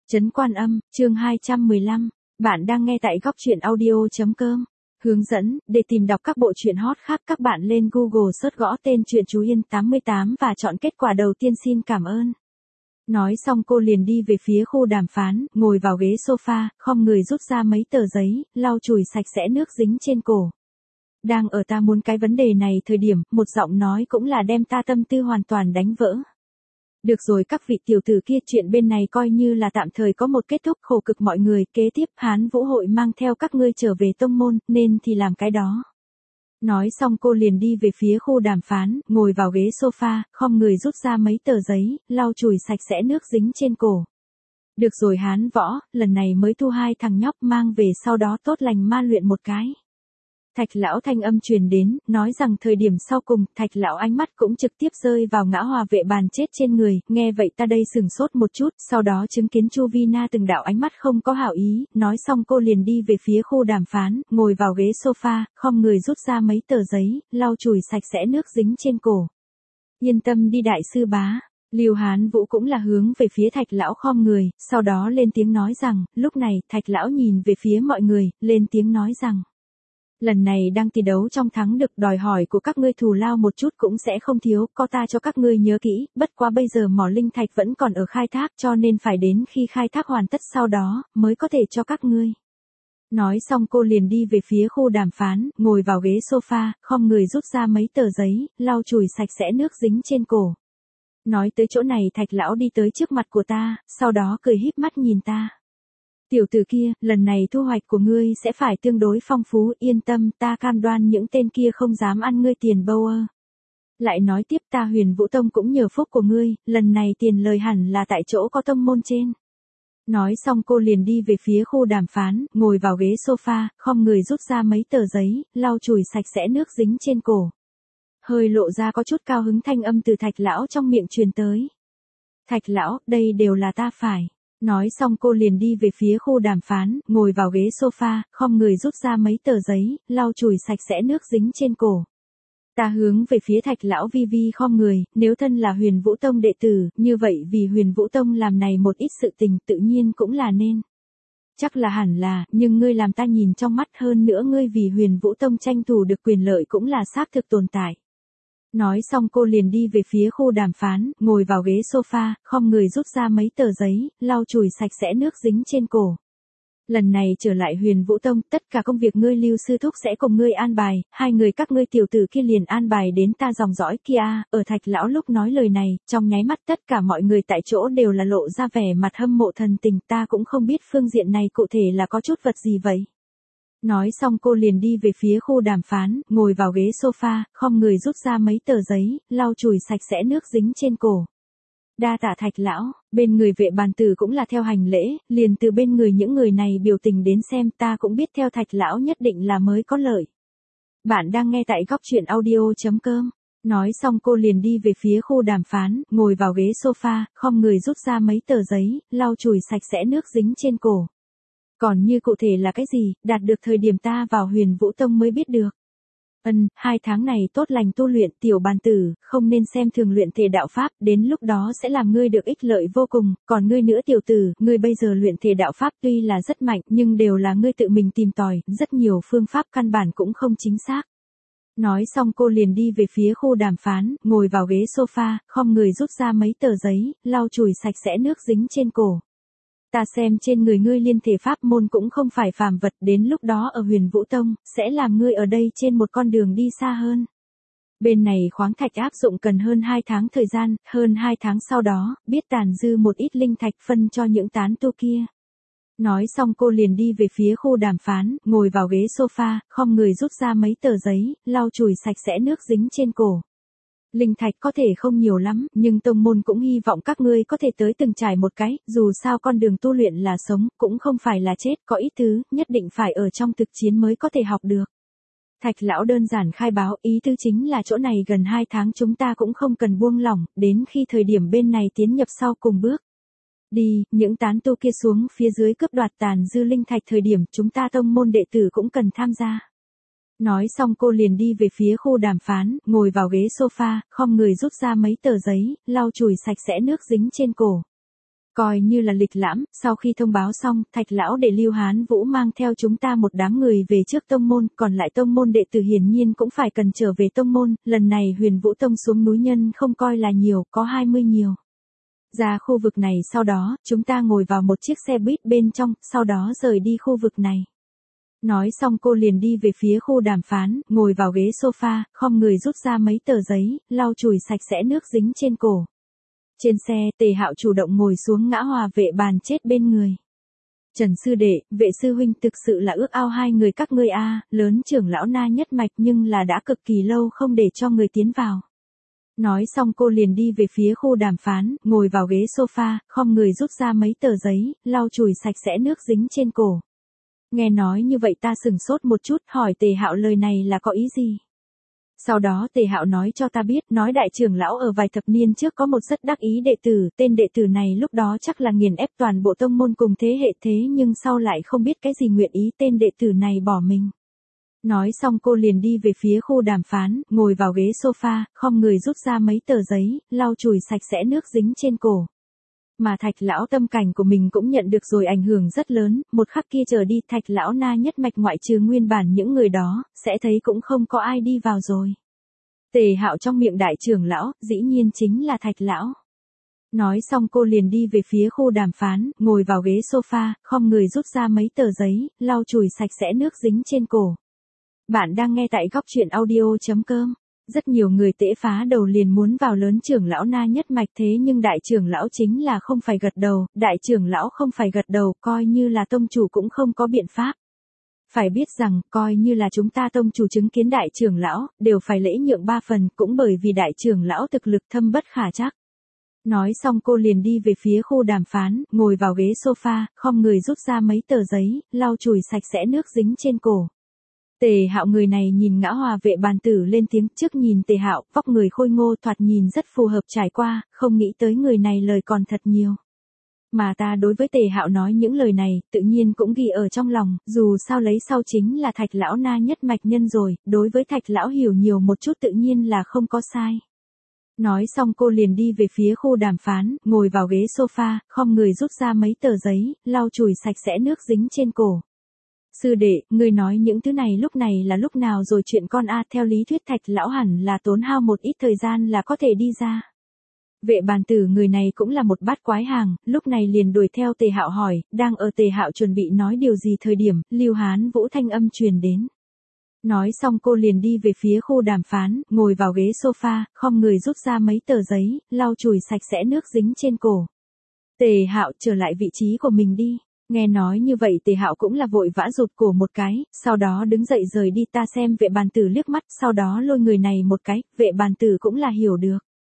Trấn Quan Âm, chương 215. Bạn đang nghe tại góc truyện audio.com. Hướng dẫn, để tìm đọc các bộ truyện hot khác các bạn lên Google search gõ tên truyện Chú Yên 88 và chọn kết quả đầu tiên. Xin cảm ơn. Nói xong cô liền đi về phía khu đàm phán, ngồi vào ghế sofa, khom người rút ra mấy tờ giấy, lau chùi sạch sẽ nước dính trên cổ. Đang ở ta muốn cái vấn đề này thời điểm, một giọng nói cũng là đem ta tâm tư hoàn toàn đánh vỡ. Được rồi các vị tiểu tử kia, chuyện bên này coi như là tạm thời có một kết thúc, khổ cực mọi người, kế tiếp Hán Vũ hội mang theo các ngươi trở về tông môn, nên thì làm cái đó. Nói xong cô liền đi về phía khu đàm phán, ngồi vào ghế sofa, khom người rút ra mấy tờ giấy, lau chùi sạch sẽ nước dính trên cổ. Được rồi Hán Võ, lần này mới thu 2 thằng nhóc mang về, sau đó tốt lành ma luyện một cái. Thạch lão thanh âm truyền đến, nói rằng thời điểm sau cùng, Thạch lão ánh mắt cũng trực tiếp rơi vào Ngã Hòa vệ bàn chết trên người, nghe vậy ta đây sừng sốt một chút, sau đó chứng kiến Chu Vi Na từng đạo ánh mắt không có hảo ý, nói xong cô liền đi về phía khu đàm phán, ngồi vào ghế sofa, khom người rút ra mấy tờ giấy, lau chùi sạch sẽ nước dính trên cổ. Yên tâm đi đại sư bá. Lưu Hán Vũ cũng là hướng về phía Thạch lão khom người, sau đó lên tiếng nói rằng, lúc này, Thạch lão nhìn về phía mọi người, lên tiếng nói rằng. Lần này đang thi đấu trong thắng được, đòi hỏi của các ngươi thù lao một chút cũng sẽ không thiếu, có ta cho các ngươi nhớ kỹ, bất quá bây giờ mỏ linh thạch vẫn còn ở khai thác, cho nên phải đến khi khai thác hoàn tất sau đó, mới có thể cho các ngươi. Nói xong cô liền đi về phía khu đàm phán, ngồi vào ghế sofa, khom người rút ra mấy tờ giấy, lau chùi sạch sẽ nước dính trên cổ. Nói tới chỗ này Thạch lão đi tới trước mặt của ta, sau đó cười híp mắt nhìn ta. Tiểu tử kia, lần này thu hoạch của ngươi sẽ phải tương đối phong phú, yên tâm, ta cam đoan những tên kia không dám ăn ngươi tiền bâu ơ. Lại nói tiếp, ta Huyền Vũ Tông cũng nhờ phúc của ngươi, lần này tiền lời hẳn là tại chỗ có tông môn trên. Nói xong cô liền đi về phía khu đàm phán, ngồi vào ghế sofa, khom người rút ra mấy tờ giấy, lau chùi sạch sẽ nước dính trên cổ. Hơi lộ ra có chút cao hứng thanh âm từ Thạch lão trong miệng truyền tới. Thạch lão, đây đều là ta phải. Nói xong cô liền đi về phía khu đàm phán, ngồi vào ghế sofa, khom người rút ra mấy tờ giấy, lau chùi sạch sẽ nước dính trên cổ. Ta hướng về phía Thạch lão vi vi khom người, nếu thân là Huyền Vũ Tông đệ tử, như vậy vì Huyền Vũ Tông làm này một ít sự tình tự nhiên cũng là nên. Chắc là hẳn là, nhưng ngươi làm ta nhìn trong mắt, hơn nữa ngươi vì Huyền Vũ Tông tranh thủ được quyền lợi cũng là xác thực tồn tại. Nói xong cô liền đi về phía khu đàm phán, ngồi vào ghế sofa, khom người rút ra mấy tờ giấy, lau chùi sạch sẽ nước dính trên cổ. Lần này trở lại Huyền Vũ Tông, tất cả công việc ngươi Lưu sư thúc sẽ cùng ngươi an bài, hai người các ngươi tiểu tử kia liền an bài đến ta dòng dõi kia. Ở Thạch lão lúc nói lời này, trong nháy mắt tất cả mọi người tại chỗ đều là lộ ra vẻ mặt hâm mộ thần tình, ta cũng không biết phương diện này cụ thể là có chút vật gì vậy. Nói xong cô liền đi về phía khu đàm phán, ngồi vào ghế sofa, khom người rút ra mấy tờ giấy, lau chùi sạch sẽ nước dính trên cổ. Đa tạ Thạch lão, bên người vệ bàn tử cũng là theo hành lễ, liền từ bên người những người này biểu tình đến xem, ta cũng biết theo Thạch lão nhất định là mới có lợi. Bạn đang nghe tại góc truyện audio.com. Nói xong cô liền đi về phía khu đàm phán, ngồi vào ghế sofa, khom người rút ra mấy tờ giấy, lau chùi sạch sẽ nước dính trên cổ. Còn như cụ thể là cái gì, đạt được thời điểm ta vào Huyền Vũ Tông mới biết được. 2 tháng này tốt lành tu luyện, tiểu bàn tử, không nên xem thường luyện thể đạo pháp, đến lúc đó sẽ làm ngươi được ích lợi vô cùng, còn ngươi nữa tiểu tử, ngươi bây giờ luyện thể đạo pháp tuy là rất mạnh, nhưng đều là ngươi tự mình tìm tòi, rất nhiều phương pháp căn bản cũng không chính xác. Nói xong cô liền đi về phía khu đàm phán, ngồi vào ghế sofa, khom người rút ra mấy tờ giấy, lau chùi sạch sẽ nước dính trên cổ. Ta xem trên người ngươi liên thể pháp môn cũng không phải phàm vật, đến lúc đó ở Huyền Vũ Tông, sẽ làm ngươi ở đây trên một con đường đi xa hơn. Bên này khoáng thạch áp dụng cần hơn 2 tháng thời gian, hơn 2 tháng sau đó, biết tàn dư một ít linh thạch phân cho những tán tu kia. Nói xong cô liền đi về phía khu đàm phán, ngồi vào ghế sofa, khom người rút ra mấy tờ giấy, lau chùi sạch sẽ nước dính trên cổ. Linh thạch có thể không nhiều lắm, nhưng tông môn cũng hy vọng các ngươi có thể tới từng trải một cái, dù sao con đường tu luyện là sống, cũng không phải là chết, có ít thứ, nhất định phải ở trong thực chiến mới có thể học được. Thạch lão đơn giản khai báo, ý tứ chính là chỗ này gần 2 tháng chúng ta cũng không cần buông lỏng, đến khi thời điểm bên này tiến nhập sau cùng bước. Đi, những tán tu kia xuống phía dưới cướp đoạt tàn dư linh thạch thời điểm chúng ta tông môn đệ tử cũng cần tham gia. Nói xong cô liền đi về phía khu đàm phán, ngồi vào ghế sofa, khom người rút ra mấy tờ giấy, lau chùi sạch sẽ nước dính trên cổ. Coi như là lịch lãm, sau khi thông báo xong, Thạch lão để Lưu Hán Vũ mang theo chúng ta một đám người về trước tông môn, còn lại tông môn đệ tử hiển nhiên cũng phải cần trở về tông môn, lần này Huyền Vũ Tông xuống núi nhân không coi là nhiều, có 20 nhiều. Ra khu vực này sau đó, chúng ta ngồi vào một chiếc xe buýt bên trong, sau đó rời đi khu vực này. Nói xong cô liền đi về phía khu đàm phán, ngồi vào ghế sofa, khom người rút ra mấy tờ giấy, lau chùi sạch sẽ nước dính trên cổ. Trên xe, Tề Hạo chủ động ngồi xuống ngã hòa vệ bàn chết bên người. Trần sư đệ, vệ sư huynh thực sự là ước ao hai người các ngươi a, lớn trưởng lão Na nhất mạch nhưng là đã cực kỳ lâu không để cho người tiến vào. Nói xong cô liền đi về phía khu đàm phán, ngồi vào ghế sofa, khom người rút ra mấy tờ giấy, lau chùi sạch sẽ nước dính trên cổ. Nghe nói như vậy ta sửng sốt một chút, hỏi Tề Hạo lời này là có ý gì? Sau đó Tề Hạo nói cho ta biết, nói đại trưởng lão ở vài thập niên trước có một rất đắc ý đệ tử, tên đệ tử này lúc đó chắc là nghiền ép toàn bộ tông môn cùng thế hệ thế nhưng sau lại không biết cái gì nguyện ý tên đệ tử này bỏ mình. Nói xong cô liền đi về phía khu đàm phán, ngồi vào ghế sofa, khom người rút ra mấy tờ giấy, lau chùi sạch sẽ nước dính trên cổ. Mà Thạch lão tâm cảnh của mình cũng nhận được rồi ảnh hưởng rất lớn, một khắc kia trở đi Thạch lão Na nhất mạch ngoại trừ nguyên bản những người đó, sẽ thấy cũng không có ai đi vào rồi. Tề Hạo trong miệng đại trưởng lão, dĩ nhiên chính là Thạch lão. Nói xong cô liền đi về phía khu đàm phán, ngồi vào ghế sofa, khom người rút ra mấy tờ giấy, lau chùi sạch sẽ nước dính trên cổ. Bạn đang nghe tại góc truyện audio.com. Rất nhiều người tễ phá đầu liền muốn vào lớn trưởng lão Na nhất mạch thế nhưng đại trưởng lão chính là không phải gật đầu, đại trưởng lão không phải gật đầu, coi như là tông chủ cũng không có biện pháp. Phải biết rằng, coi như là chúng ta tông chủ chứng kiến đại trưởng lão, đều phải lễ nhượng 3 phần, cũng bởi vì đại trưởng lão thực lực thâm bất khả trắc. Nói xong cô liền đi về phía khu đàm phán, ngồi vào ghế sofa, khom người rút ra mấy tờ giấy, lau chùi sạch sẽ nước dính trên cổ. Tề Hạo người này nhìn ngã hòa vệ bàn tử lên tiếng, trước nhìn Tề Hạo, vóc người khôi ngô thoạt nhìn rất phù hợp trải qua, không nghĩ tới người này lời còn thật nhiều. Mà ta đối với Tề Hạo nói những lời này, tự nhiên cũng ghi ở trong lòng, dù sao lấy sau chính là Thạch lão Na nhất mạch nhân rồi, đối với Thạch lão hiểu nhiều một chút tự nhiên là không có sai. Nói xong cô liền đi về phía khu đàm phán, ngồi vào ghế sofa, khom người rút ra mấy tờ giấy, lau chùi sạch sẽ nước dính trên cổ. Sư đệ, người nói những thứ này lúc này là lúc nào rồi chuyện con a, theo lý thuyết Thạch lão hẳn là tốn hao một ít thời gian là có thể đi ra. Vệ bàn tử người này cũng là một bát quái hàng, lúc này liền đuổi theo Tề Hạo hỏi, đang ở Tề Hạo chuẩn bị nói điều gì thời điểm, Lưu Hán Vũ thanh âm truyền đến. Nói xong cô liền đi về phía khu đàm phán, ngồi vào ghế sofa, khom người rút ra mấy tờ giấy, lau chùi sạch sẽ nước dính trên cổ. Tề Hạo trở lại vị trí của mình đi. Nghe nói như vậy Tề Hạo cũng là vội vã rụt cổ một cái, sau đó đứng dậy rời đi. Ta xem vệ bàn tử liếc mắt, sau đó lôi người này một cái, vệ bàn tử cũng là hiểu được.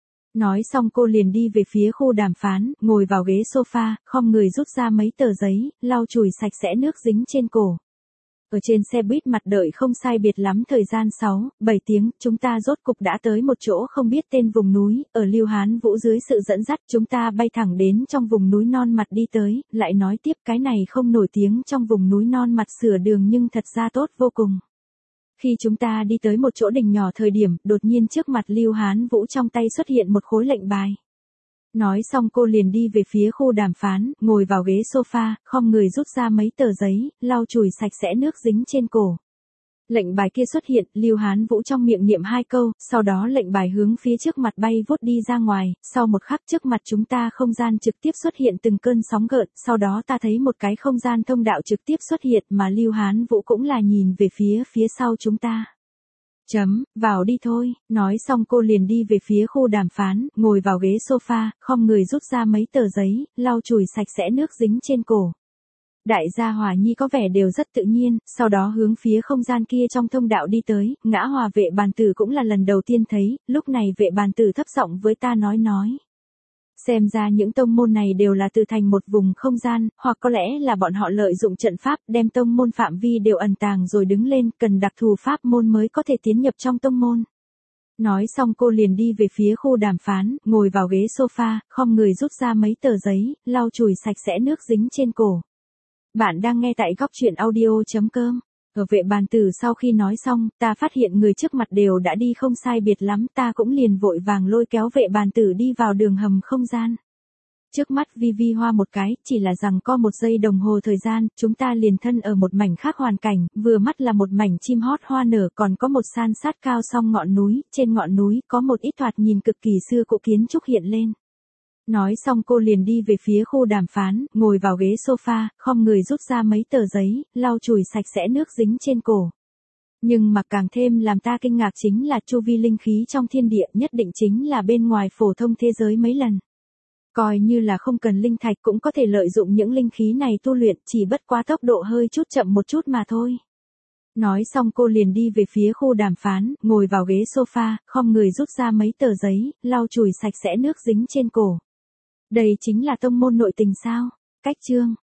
Nói xong cô liền đi về phía khu đàm phán, ngồi vào ghế sofa, khom người rút ra mấy tờ giấy, lau chùi sạch sẽ nước dính trên cổ. Ở trên xe buýt mặt đợi không sai biệt lắm thời gian 6-7 tiếng, chúng ta rốt cục đã tới một chỗ không biết tên vùng núi, ở Lưu Hán Vũ dưới sự dẫn dắt chúng ta bay thẳng đến trong vùng núi non mặt đi tới, lại nói tiếp cái này không nổi tiếng trong vùng núi non mặt sửa đường nhưng thật ra tốt vô cùng. Khi chúng ta đi tới một chỗ đỉnh nhỏ thời điểm, đột nhiên trước mặt Lưu Hán Vũ trong tay xuất hiện một khối lệnh bài. Nói xong cô liền đi về phía khu đàm phán, ngồi vào ghế sofa, khom người rút ra mấy tờ giấy, lau chùi sạch sẽ nước dính trên cổ. Lệnh bài kia xuất hiện, Lưu Hán Vũ trong miệng niệm 2 câu, sau đó lệnh bài hướng phía trước mặt bay vút đi ra ngoài, sau một khắc trước mặt chúng ta không gian trực tiếp xuất hiện từng cơn sóng gợn, sau đó ta thấy một cái không gian thông đạo trực tiếp xuất hiện mà Lưu Hán Vũ cũng là nhìn về phía sau chúng ta. Vào đi thôi, nói xong cô liền đi về phía khu đàm phán, ngồi vào ghế sofa, khom người rút ra mấy tờ giấy, lau chùi sạch sẽ nước dính trên cổ. Đại gia Hòa Nhi có vẻ đều rất tự nhiên, sau đó hướng phía không gian kia trong thông đạo đi tới, ngã hòa vệ bàn tử cũng là lần đầu tiên thấy, lúc này vệ bàn tử thấp giọng với ta nói. Xem ra những tông môn này đều là từ thành một vùng không gian, hoặc có lẽ là bọn họ lợi dụng trận pháp đem tông môn phạm vi đều ẩn tàng rồi đứng lên, cần đặc thù pháp môn mới có thể tiến nhập trong tông môn. Nói xong cô liền đi về phía khu đàm phán, ngồi vào ghế sofa, khom người rút ra mấy tờ giấy, lau chùi sạch sẽ nước dính trên cổ. Bạn đang nghe tại góc truyện audio.com. Ở vệ bàn tử sau khi nói xong, ta phát hiện người trước mặt đều đã đi không sai biệt lắm, ta cũng liền vội vàng lôi kéo vệ bàn tử đi vào đường hầm không gian. Trước mắt Vi Vi hoa một cái, chỉ là rằng co 1 giây đồng hồ thời gian, chúng ta liền thân ở một mảnh khác hoàn cảnh, vừa mắt là một mảnh chim hót hoa nở, còn có một san sát cao song ngọn núi, trên ngọn núi có một ít thoạt nhìn cực kỳ xưa cũ kiến trúc hiện lên. Nói xong cô liền đi về phía khu đàm phán, ngồi vào ghế sofa, khom người rút ra mấy tờ giấy, lau chùi sạch sẽ nước dính trên cổ. Nhưng mà càng thêm làm ta kinh ngạc chính là chu vi linh khí trong thiên địa nhất định chính là bên ngoài phổ thông thế giới mấy lần. Coi như là không cần linh thạch cũng có thể lợi dụng những linh khí này tu luyện, chỉ bất quá tốc độ hơi chút chậm một chút mà thôi. Nói xong cô liền đi về phía khu đàm phán, ngồi vào ghế sofa, khom người rút ra mấy tờ giấy, lau chùi sạch sẽ nước dính trên cổ. Đây chính là tông môn nội tình sao? Cách chương